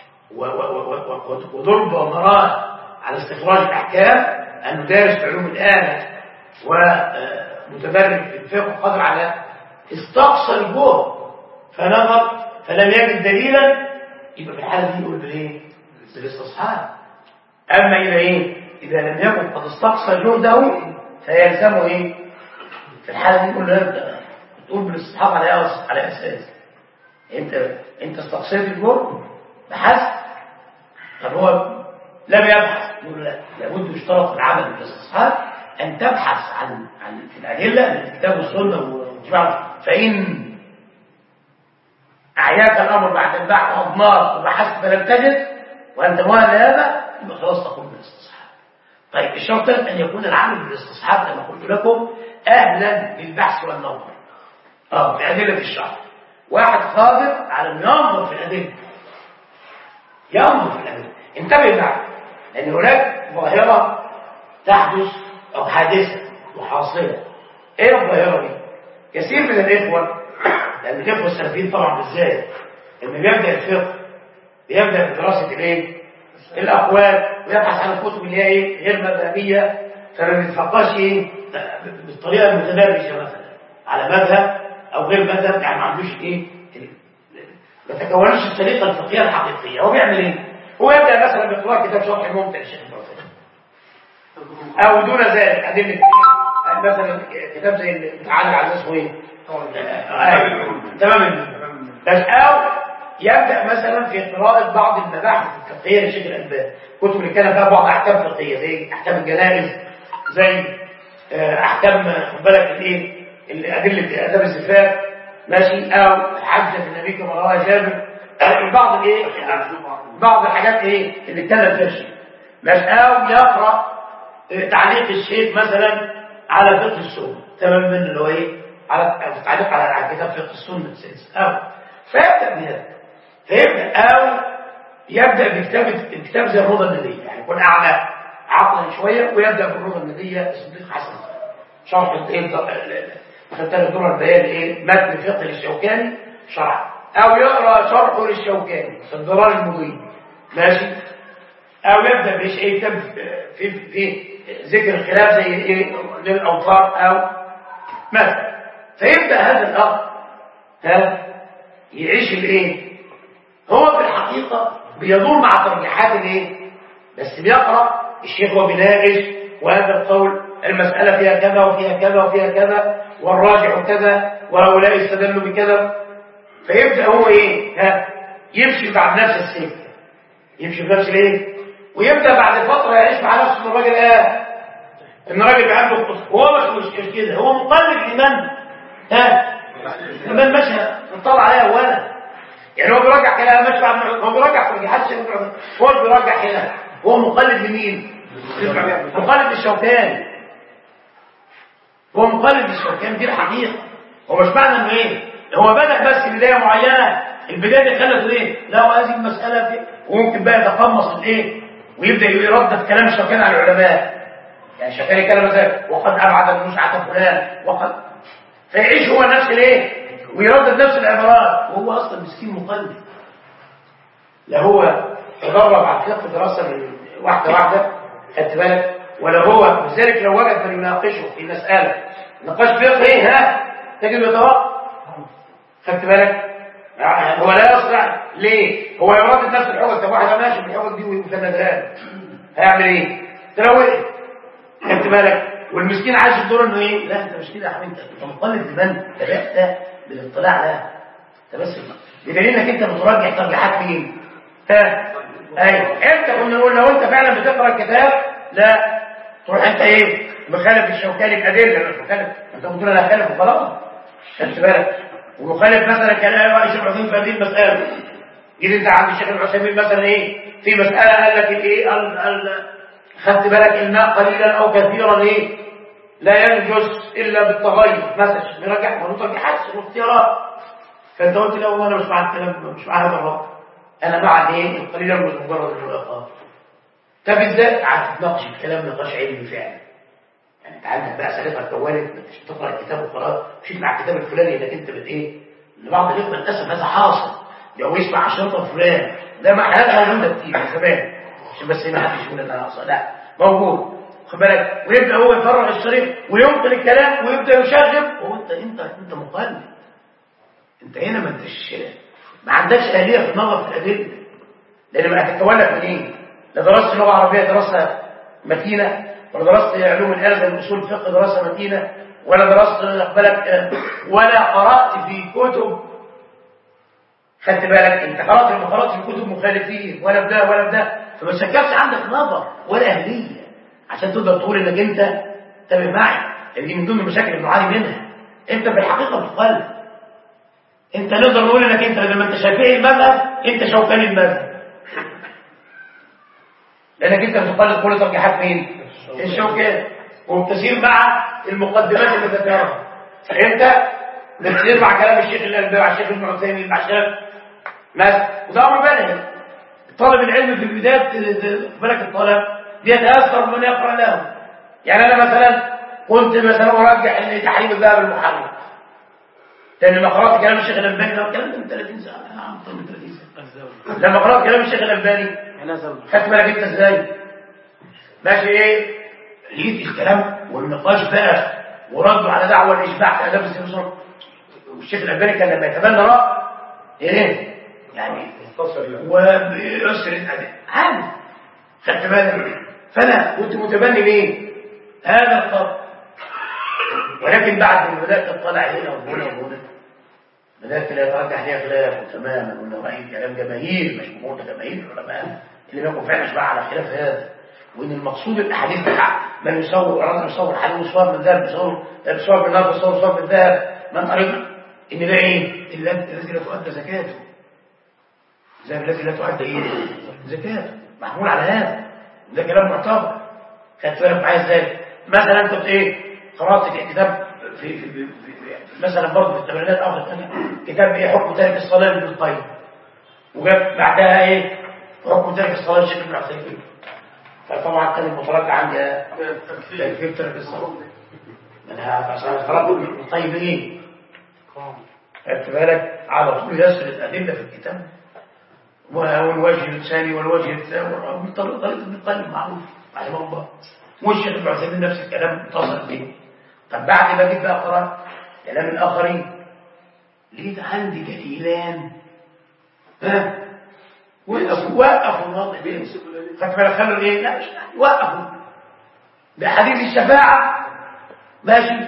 وضربه ومران على استخراج الاحكام، انه دارس علوم الاله ومتدرب في الفقه قادر على استقصى الجهد فنظر فلم يجد دليلا، يبقى في الحاله دي يقول بالايه؟ بالاستصحاب. اما الى ايه؟ اذا لم يكن قد استقصى جهده فيلزمه ايه؟ في الحاله دي يقول له تقول بالاستصحاب على اساس انت استقصيت الجهد بحثت. طب هو لم يبحث، يقول لا، لابد يشترط في العمل بالاستصحاب ان تبحث عن الادله من الكتاب والسنه والاجماع. فان اعياك الامر بعد البحث واضمار وبحثت فلم تجد وأنت مؤهل لهذا يبقى خلاص تقوم بالاستصحاب. طيب الشرط الثالث أن يكون العامل بالاستصحاب كما قلت لكم أهلا للبحث والنظر في أدلة الشرع. واحد قادر على أن ينظر في الأدلة، ينظر في الأدلة. انتبه معي، لأن هناك ظاهرة تحدث أو حادثة وحاصلة. إيه الظاهرة دي؟ كثير من الإخوة، لأن الإخوة السلفيين طبعا بالذات، لما بيبدأ الفقه بيبدأ بدراسة الإيه؟ الأقوال، ويبحث عن الكتب اللي هي إيه؟ غير مذهبية، فما بيتفقهش إيه؟ بالطريقة المتدرجة مثلا على مذهب أو غير مذهب، يعني ما عندوش إيه؟ ما تكونش الطريقة الفقهية الحقيقية. هو بيعمل إيه؟ هو يبدأ مثلا بقراءة كتاب شرح الممتع للشيخ البرساني، أو دون ذلك أدلة مثلا كتاب زي التعالى على اسمه إيه؟ تمام. بس أو يبدأ مثلا في قراءة بعض المباحث الفقهية للشيخ الألباني، كتب اللي كان فيها بعض أحكام فقهية زي أحكام الجنائز، زي أحكام خد بالك الإيه؟ أدلة آداب الزفاف، ماشي، أو حجة النبي كما رواه جابر، بعض الإيه؟ بعض الحاجات إيه اللي اتكلم فيها الشيخ، ماشي، أو يقرأ تعليق الشيخ مثلا على فقه السنة، تمام، من اللي هو إيه؟ على تعليق على كتاب فقه السنة السادس، أو فيبدأ بهذا، فيبدأ أو يبدأ بكتاب زي الروضة الندية، يعني يكون أعلى عقلا شوية، ويبدأ بالروضة الندية الصديق حسن شرح ختام الدرر البيان إيه؟ متن فقه للشوكاني شرح، أو يقرأ شرحه للشوكاني في الضرار المضيء، ماشي، أو يبدأ بإيش إيه كتاب في ذكر الخلاف زي إيه للأوطار أو مثلا. فيبدأ هذا الأخ يعيش الإيه؟ هو في الحقيقة بيدور مع ترجيحات الإيه؟ بس بيقرأ الشيخ وبيناقش، وهذا القول المسألة فيها كذا وفيها كذا وفيها كذا، والراجح كذا، وهؤلاء استدلوا بكذا. فيبدأ هو إيه؟ يمشي بعد نفس السكة، يمشي بنفس الإيه؟ ويبدأ بعد فترة يعيش مع نفسه إن الراجل إن الراجل عنده قصة، وهو مش كده، هو مقلد لمن؟ لمن مشى نطلع عليها أولا، يعني هو بيراجع كلام ماشي بعد، هو بيراجع ترجيحات الشيخ، هو بيراجع هنا، هو مقلد لمين؟ مقلد للشوكاني، هو مقلد للشوكاني، دي الحقيقة. هو مش معنى إنه إيه؟ هو بدأ بس بداية معينة، البداية دي خلته إيه؟ لا هذه المسألة دي، وممكن بقى يتقمص الإيه؟ ويبدأ يردد كلام الشوكاني على العلماء، يعني الشوكاني كلام مثلا وقد أبعد المشعة فلان وقد، فيعيش هو نفس الإيه؟ ويردد نفس العبارات، وهو أصلا مسكين مقلد، لا هو تدرب على الفقه دراسة من واحدة واحدة، خدت بالك، ولا هو لذلك لو وجد من يناقشه في مسألة نقاش فقهي تجد يتوقف، خدت بالك، هو لا يصنع ليه؟ هو يردد نفس الحجج. طب واحد ماشي بالحجج دي ويسندها، هيعمل ايه؟ تروق، خدت بالك، والمسكين عايش الدور انه ايه؟ لا انت مش كده يا حبيبي، انت مقلد لمن؟ بدات بالاطلاع ده، انت بس بدليل انك انت بتراجع ترجيحات مين؟ ايوه، انت كنا نقول لو انت فعلا بتقرا الكتاب لا تروح انت ايه؟ مخالف الشوكاني بادله، مش مخالف، انت بتقول انا خالف وخلاص، خدت بالك، ومخالف مثلا كلام رئيس العثيمين في هذه المساله، جيت انت عند الشيخ العثيمين مثلا ايه؟ في مساله قال لك الايه؟ خدت بالك الماء قليلا او كثيرا ايه؟ لا ينجس الا بالتغير مثلا، بيرجع منوطه بحث واختيارات، فانت قلت له انا مش مع الكلام، مش مع هذا الرأي، انا مع الايه؟ القليل مش مجرد الوقاف. طب ازاي هتتناقش الكلام نقاش علمي فعلا؟ يعني انت عندك بقى سالفه كوالد، مش تقرا الكتاب وخلاص، مشيت مع الكتاب الفلاني انك انت ايه؟ لبعض الاخوه للاسف هذا حاصل، لو يسمع عشرة فلان ده ما حالاتها موجوده كتير من زمان، عشان بس ما حدش يقول انا اقصى، لا موجود، خد بالك، ويبدا هو يفرغ الشريط وينقل الكلام ويبدا يشغل، وانت انت مقلد، انت هنا ما عندكش آلية في النظر في الأدلة، لأن ما هتتكون لك من إيه؟ لا درست لغة عربية دراسة متينة، ولا درست علوم الآلة زي أصول الفقه دراسة متينة، ولا درست بالك، ولا قرأت في كتب، خدت بالك، أنت قرأت في كتب مخالفين ولا بده ولا بده، فما تشكلش عندك نظر ولا أهلية عشان تقدر تقول إنك أنت تابع معي، دي من ضمن المشاكل اللي بنعاني منها، أنت في الحقيقة بتقلد. انت نقدر نقول انك انت لما انت شافعي المذهب انت شوكاني المذهب، لانك انت بتقلد كل ترجيحات مين؟ الشوكاني، وبتسير مع المقدمات اللي ذكرها انت بتسير مع كلام الشيخ الألباني مع الشيخ ابن عثيمين مع الشيخ مثلا، وده امر بدني. طالب العلم في بدايه بالك الطلب بيتاثر بمن يقرا له. يعني انا مثلا كنت مثلا ارجح ان تحريم الذهب المحرم، لان لما قرات كلام الشيخ الألباني ده الكلام ده من 30 سنه، من 30 سنه لما قرات كلام الشيخ الألباني خدت بالك انت ازاي ماشي ايه، لقيت الكلام والنقاش بقى وردوا على دعوه الاشباع في اداب السنسور. والشيخ الألباني كان لما يتبنى راي ايه يعني ويسر عادي، خدت بالك. فانا كنت متبني ليه هذا القول، ولكن بعد ما بدات اطلع هنا وهنا وهنا بدات لا يترجح لي خلاف تماما، وان رايي كلام جماهير مش جمهور جماهير العلماء اللي بيكون فعلا اشباع على خلاف هذا، وان المقصود الاحاديث بتاع من يصور رجل يصور حديث صور من ذهب بصور من نار صور من ذهب من طريق ان ده ايه الذي لا تؤدى زكاته، زي الذي لا تؤدى ايه زكاته، محمول على هذا، ده كلام معتبر. خدت بالك معايا ازاي؟ مثلا انت ايه قرات كتاب في مثلا برضه في الثمانينات او في كتاب ايه حكم تارك الصلاه لابن القيم، وجاب بعدها ايه حكم تارك الصلاه للشيخ ابن عثيمين. فطبعا كان المترجع عندي تكفير تارك الصلاه منها عشان خرج ابن القيم ايه خدت بالك على طول يسرد الادله في الكتاب، والوجه الثاني والوجه الثاني من طريقه ابن القيم معروف رحمه الله، والشيخ ابن عثيمين نفس الكلام اتصل به. طب بعد ما جيت بقى قرات كلام الاخرين لقيت عندي كفيلان وقفوا الناطق بين خدت بالك خلوا ايه لا مش وقفوا بحديث الشفاعه ماشي،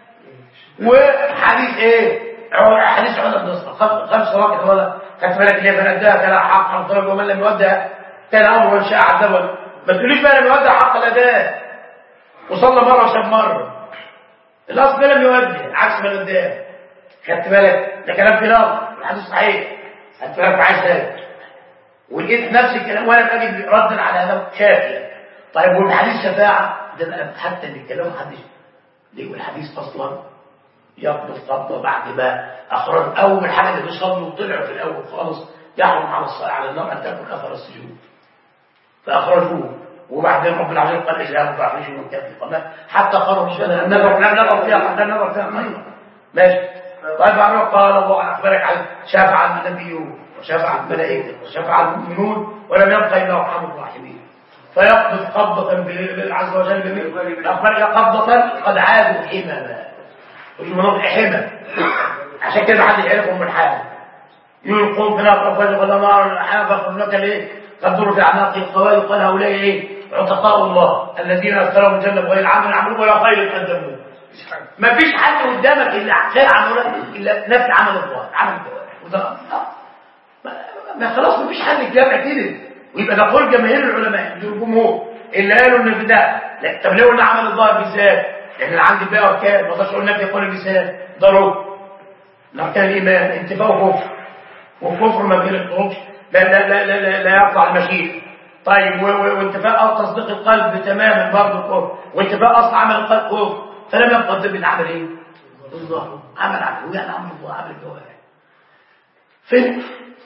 وحديث ايه حديث عمر بن الخطاب 5 واقع ولا خدت بالك ليه من اداها كان حق عن طلب ومن لم يودع كان امر شاء عذبه. ما تقوليش بقى لم يودع حق الاداء وصلى مره وشاب مره، الاصل ده لم يودع عكس ما اداه. خدت بالك ده كلام في نظر الحديث صحيح، خدت بالك معايا ازاي، ولقيت نفس الكلام وانا باجي ردا على هذا شافي. طيب والحديث شفاعه ده بقى حتى اللي الكلام حديث ليه الحديث اصلا يقبض قبضه بعد ما اخرج اول حاجه اللي بيصلوا وطلعوا في الاول خالص يحرم على الصلاه على النار ان تاكل اثر السجود، فاخرجوه وبعدين رب العالمين قال اذهبوا فاخرجوا من كافر القناه حتى قالوا مش لم نظر فيها خيرا ماشي. طيب قال الله اخبرك عن شفع النبيون وشفع الملائكه وشفع المؤمنون ولم يبقى الا ارحم الراحمين، فيقبض قبضه بالله عز وجل اخبرك قبضه قد عادوا حمما، ويقولون حمى عشان كده محدش يعرفهم من حاله، يلقون في نار افواج ولا نار حافظ لك ليه قدروا في اعناق القوائد قال هؤلاء ايه عتقاء الله الذين اذكرهم الجنه بغير عمل عملوا ولا خير قدموه. ما فيش حد قدامك الا خير عمله الا نفس عمل الله عمل الجوارح، ما خلاص ما فيش حل الجامع كده، ويبقى ده قول جماهير العلماء الجمهور اللي قالوا ان في ده. لا طب ليه قلنا عمل الظاهر بالذات؟ لان اللي عندي بقى اركان ما اقدرش اقول لك يقول اللسان ضروري اركان الايمان انتفاء وكفر، والكفر ما بيخرجش لا يقطع المشيئه. طيب وانتفاء او تصديق القلب تماما برضه كفر، وانتفاء اصل عمل القلب كفر، فلم يبقى ضمن عمل ايه؟ الظاهر عمل يعني عمل الله عمل الجوارح فين؟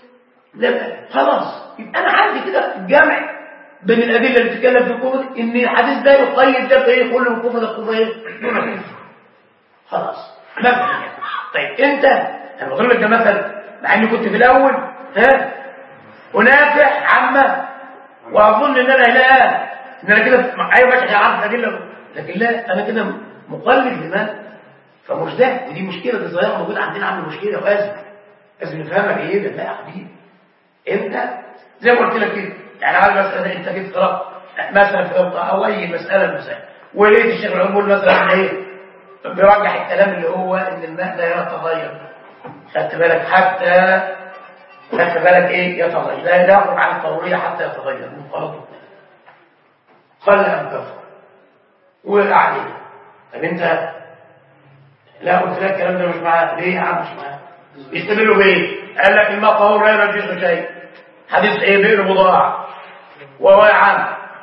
خلاص يبقى انا عندي كده الجمع بين الادله اللي بتتكلم في الكفر ان الحديث ده يقيد ده بايه كل الكفر ده كفر ايه دون الكفر خلاص ما في. طيب انت انا بضرب لك ده مثل مع اني كنت في الاول انافح عامه واظن ان انا لا ان انا كده ايوه ماشي عارف الادله، لكن لا انا كده مقلد لمن فمش ده، ودي مشكله دي ظاهره موجوده عندنا عامل مشكله لازم نفهمها ايه ده. لا يا حبيبي انت زي ما قلت لك كده يعني على مساله انت جيت قرات مثلا في او اي مساله مثلا ولقيت الشيخ العمول مثلا ايه بيرجح الكلام اللي هو ان الماء لا يتغير، خدت بالك حتى خدت بالك ايه يتغير لا يخرج عن الطوريه حتى يتغير من خلطه قل ام كفر وقع. طب انت لا قلت لك الكلام ده مش معاه ليه يا عم مش معاه؟ يستدلوا بايه؟ قال لك الماء طهور لا ينجس شيء، حديث ايه بئر بضاعه وهو يا عم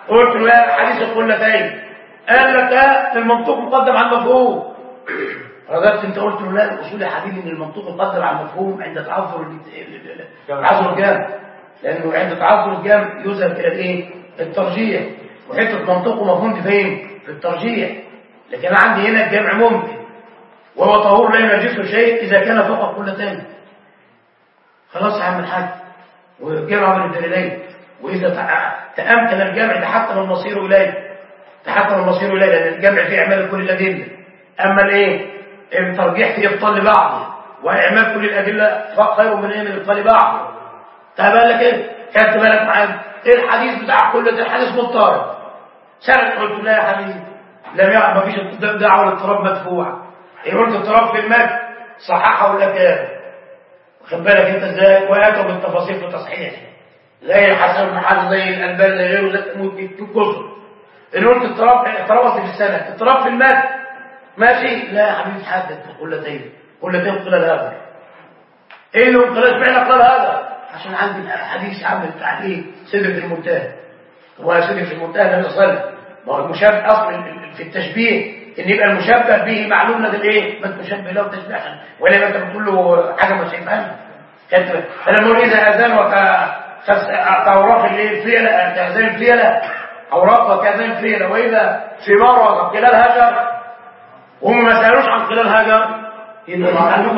قلت له يا حديث القلتين، قال لك المنطوق مقدم على المفهوم. رددت انت قلت له لا، الاصول يا حبيبي ان المنطوق مقدم على المفهوم عند تعذر الجامع، لانه عند تعذر الجامع يذهب الى الايه؟ الترجيح، وحته منطوق ومفهوم دي فين؟ في الترجيح. لكن انا عندي هنا الجمع ممكن وهو طهور لا ينجسه شيء اذا كان فوق قلتين. خلاص يا عم الحاج، والجمع من الدليلين، واذا تامكن الجمع تحتم المصير اليه، تحتم المصير اليه، لان الجمع فيه اعمال كل الادله. اما الايه؟ الترجيح فيه ابطال لبعضه، واعمال كل الادله خير من ايه؟ من ابطال بعضه. طيب قال لك ايه؟ خدت بالك معايا؟ ايه الحديث بتاع كل الحديث مضطرب؟ سألت قلت لا يا حبيبي، لم يعرف، ما فيش دعوه للاضطراب مدفوعه. ايه قلت اضطراب في المتن صححه ولا كده؟ واخد بالك انت ازاي؟ واتوا بالتفاصيل في تصحيح زي الحسن بن حاتم زي الالباني زي غيره زي كتب. ان قلت اضطراب في السند، اضطراب في المتن ماشي، لا يا حبيبي حدد قلتين قيل هذا. ايه اللي قال فعلا قال هذا؟ عشان عندي حديث عامل التعليق سدرة المنتهى. هو سدرة المنتهى النبي صلى الله عليه وسلم، ما هو المشابه اصل في التشبيه ان يبقى المشبه به معلوم لك الايه؟ ما تشبه له تشبيها، ولا ما انت بتقول له حاجه ما شايفهاش. فلما نقول اذا اذان كاوراق الفيله كاذان الفيله، اوراق وكاذان الفيله، واذا ثمار وخلال هجر، وهم ما سالوش عن خلال هجر، يبقى دي معلومه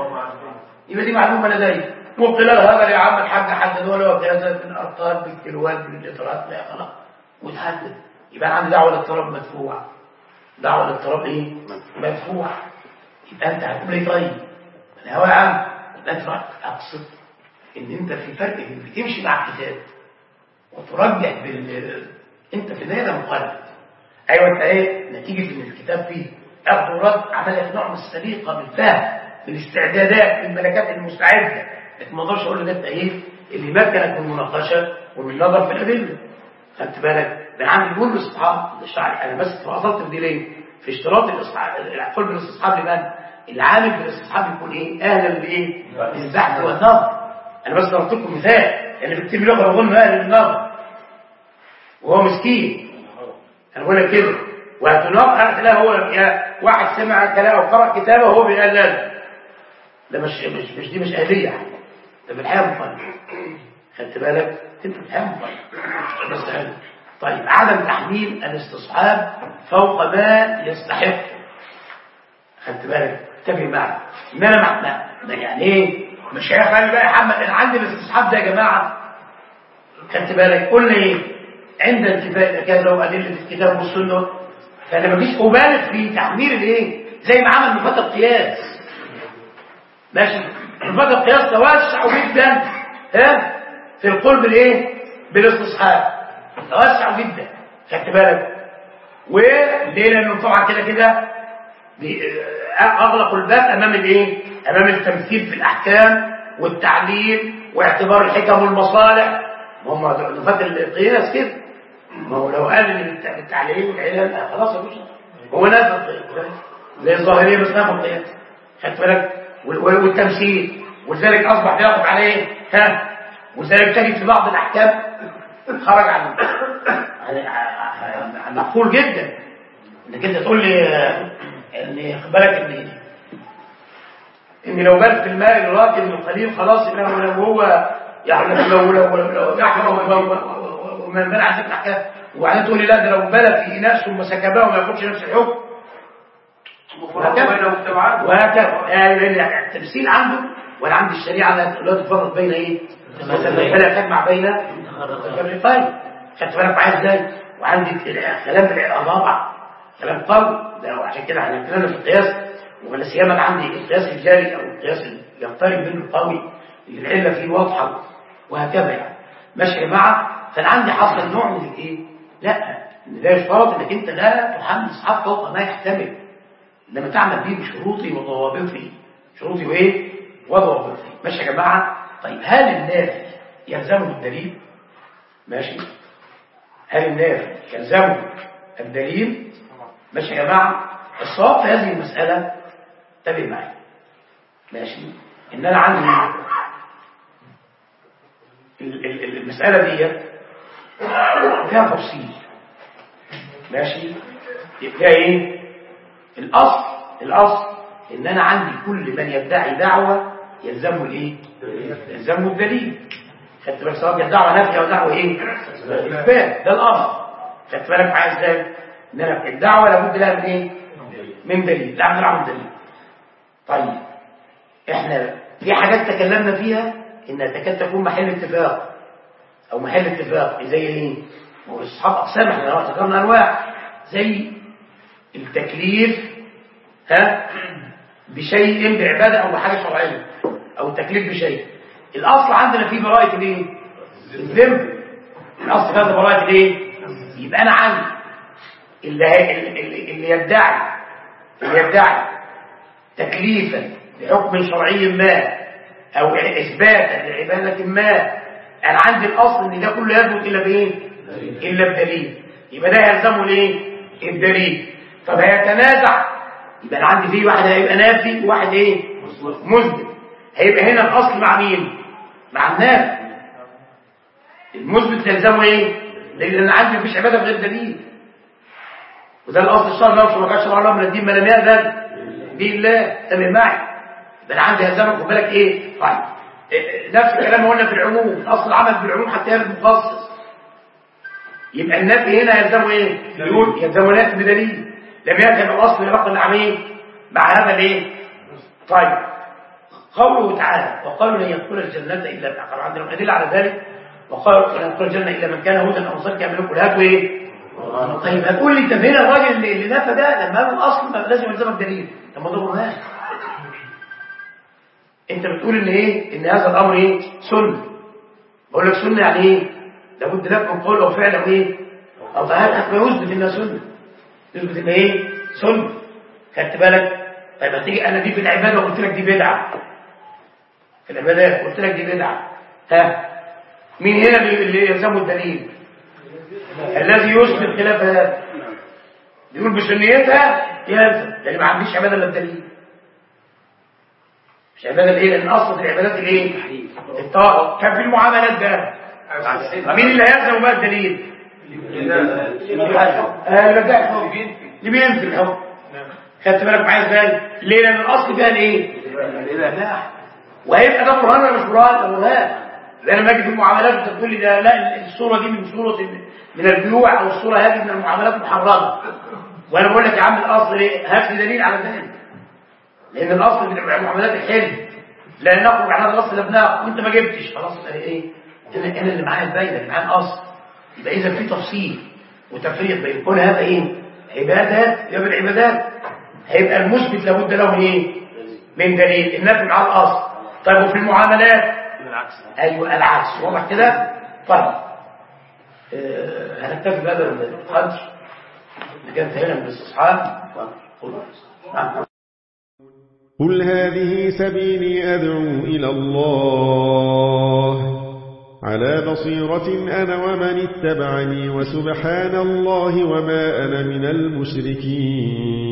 لدي. وخلال هجر يا عم الحاج حدد ولا وكذا بالارقام بالكيلوات بالاطارات، لا خلاص وتحدد. يبقى عندي دعوه للاضطراب مدفوع، دعوه للاضطراب ايه؟ مدفوع. يبقى انت هتقول ايه؟ طيب الهوى يا عم، يبقى انت اقصد ان انت في فرق بتمشي مع الكتاب وترجح انت في النهايه ده مقلد. ايوه انت ايه؟ نتيجه ان الكتاب فيه اخذ ورد، عمل لك نوع من السليقه بالفهم بالاستعدادات بالملكات المستعده. لكن ما اقدرش اقول لك انت ايه اللي مكنك من المناقشه ومن النظر في الادله. خدت بالك؟ ده عندي كل اصحاب الشرع. انا بس فصلت في دي ليه؟ في اشتراط القول بالاستصحاب لمن؟ العامل بالاستصحاب يكون ايه؟ اهلا بايه؟ بالبحث والنظر. انا بس ضربت لكم مثال، يعني بكتب لغه بظن اهل للنظر وهو مسكين. انا بقول لك كده، وهتناقش لا هو واحد سمع كلام او قرأ كتابه وهو بيقلل، ده مش دي مش آلية، ده بالحياة مقلد. خدت بالك؟ انت بالحياة مقلد بس هذا. طيب عدم تحميل الاستصحاب فوق ما يستحق. خدت بالك؟ انتبه معي ان انا ده يعني ايه؟ مش هيخلي بقى يحمل. انا عندي الاستصحاب ده يا جماعه، خدت بالك؟ قلنا ايه؟ عند انتفاء كذا وادله الكتاب والسنه، فانا مفيش ابالغ في تحميل الايه؟ زي ما عمل مفاد القياس. ماشي؟ مفاد القياس توسع جدا في القول بالايه؟ بالاستصحاب، توسع جدا. خدت بالك؟ وليه؟ لانه طبعا كده اغلقوا الباب امام الايه؟ امام التمثيل في الاحكام والتعليل واعتبار الحكم والمصالح. هم نفات القياس كده. ما هو لو قال ان التعليل والعلل خلاص يا باشا هو نافذ زي الظاهريه بس نافذ القياس. خدت بالك؟ والتمثيل، ولذلك اصبح بياخد عليه وذلك تجد في بعض الاحكام خرج عن مقفول جدا. انك انت تقول لي ان خد بالك ان لو بال في الماء الراكد القليل خلاص انه لو هو يعني لو يحرم ومن بنى عن ذكر الاحكام، وبعدين تقول لي لا ده لو بلى في اناث ثم سكباه وما ياخدش نفس الحكم وهكذا. التمثيل عنده ولا عند الشريعه لا تفرق بين ايه؟ فلا تجمع بين الفريقين. خدت بالك معايا ازاي؟ وعندي كلام الاضافه كلام قوي ده، وعشان كده احنا اتكلمنا في القياس، ولا سيما عندي القياس الجاري او القياس اللي يقترب منه القوي اللي العله فيه واضحه وهكذا يعني. ماشي يا جماعه؟ فانا عندي حصل نوع من الايه؟ لا، ان لا يشترط انك انت لا تحمل اصحاب فوق ما يحتمل، انما تعمل به بشروطي وضوابطي. شروطي وايه؟ وضوابطي. ماشي يا جماعه؟ طيب هل النافي يلزمه الدليل؟ ماشي؟ هل النافي يلزمه الدليل؟ ماشي يا جماعه؟ الصواب في هذه المساله انتبه معي. ماشي؟ ان انا عندي المساله دي فيها تفصيل ماشي. يبقى ايه الاصل ان انا عندي كل من يدعي دعوة يلزمه الايه؟ يلزمه الدليل. خدت بالك سواء دعوة نفي او دعوة ايه؟ اثبات. ده الاصل. خدت بالك معايا ازاي؟ ان انا الدعوة لابد لها من ايه؟ من دليل. لا من دليل. طيب احنا في حاجات تكلمنا فيها انها تكاد تكون محل اتفاق او محل اتفاق. زي ايه؟ واصحاب اقسام احنا ذكرنا انواع، زي التكليف بشيء بعباده او بحاجه شرعيه، او التكليف بشيء. الاصل عندنا فيه براءه الايه؟ الذمه. الاصل هذا براءه الايه؟ يبقى انا عندي اللي يدعي تكليفا بحكم شرعي ما او اثباتا لعباده ما، انا عندي الاصل ان ده كله يثبت الا بايه؟ الا بدليل. يبقى ده يلزمه الايه؟ الدليل. طب هيتنازع، يبقى انا عندي فيه واحد هيبقى نافي وواحد ايه؟ مثبت. هيبقى هنا الاصل مع مين؟ مع النافي. المثبت يلزمه ايه؟ لان انا عندي مفيش عباده بغير دليل، وده الاصل الشرع. لو ما كانش شرع الله من الدين ما لم يأذن به الله. تمام معي؟ يبقى انا عندي يلزمك. خد بالك ايه؟ طيب نفس الكلام قلنا في العموم. الاصل العمل بالعموم حتى يرد مخصص. يبقى النفي هنا يلزمه ايه؟ يقول يلزمه نفي بدليل. لم يلزم الاصل يبقى العميل مع هذا الايه؟ طيب قوله تعالى وقالوا لن يدخل الجنه الا من اتقى. عندنا ادله على ذلك. وقالوا لن يدخل الجنه الا من كان هودا او صدقا يملك الهات وايه؟ طيب هتقول لي طب هنا الراجل اللي نفى ده لما قال الاصل لازم يلزمك دليل. طب ما ده برهان. انت بتقول ان ايه؟ ان هذا الامر ايه؟ سنه. بقول لك سنه يعني ايه؟ لابد لك من قول او فعل او ايه؟ او فهل ما يثبت انها سنه؟ يثبت انها ايه؟ سنه. خدت بالك؟ طيب هتيجي انا دي في العباده وقلت لك دي بدعه. في العبادات قلت لك دي بدعه. مين هنا اللي يلزمه الدليل؟ الذي يثبت خلاف هذا. يقول بسنيتها يلزم، لان ما عنديش عباده الا الدليل. مش عباده الايه؟ لان اصل العبادات الايه؟ الطاعه. كان في المعاملات ده مين اللي هيلزم بقى الدليل؟ اللي بينفي الحكم. خدت بالك معايا ازاي؟ ليه؟ لان الاصل فيها الايه؟ الاباحه. وهيبقى ده برهان ولا مش برهان؟ ده برهان. لان لما اجي في المعاملات انت تقول لي ده لا الصوره دي من البيوع، او الصوره هذه من المعاملات محرمه، وانا بقول لك يا عم الاصل ايه؟ هات لي دليل على ذلك. لان الاصل من المعاملات الحل، لا نخرج عن هذا الاصل لابناء وانت ما جبتش خلاص. ايه؟ انا اللي معايا الباينه اللي معايا الاصل. يبقى اذا في تفصيل وتفريق بين كل هذا ايه؟ عبادات يبقى العبادات. هيبقى المثبت لابد له من ايه؟ من دليل. النفي مع الاصل. طيب وفي المعاملات العكس. ايوه العكس. واضح كده؟ طيب هنكتفي بهذا القدر. كانت هنا من الاستصحاب. قل هذه سبيلي أدعو إلى الله على بصيرة أنا ومن اتبعني وسبحان الله وما أنا من المشركين.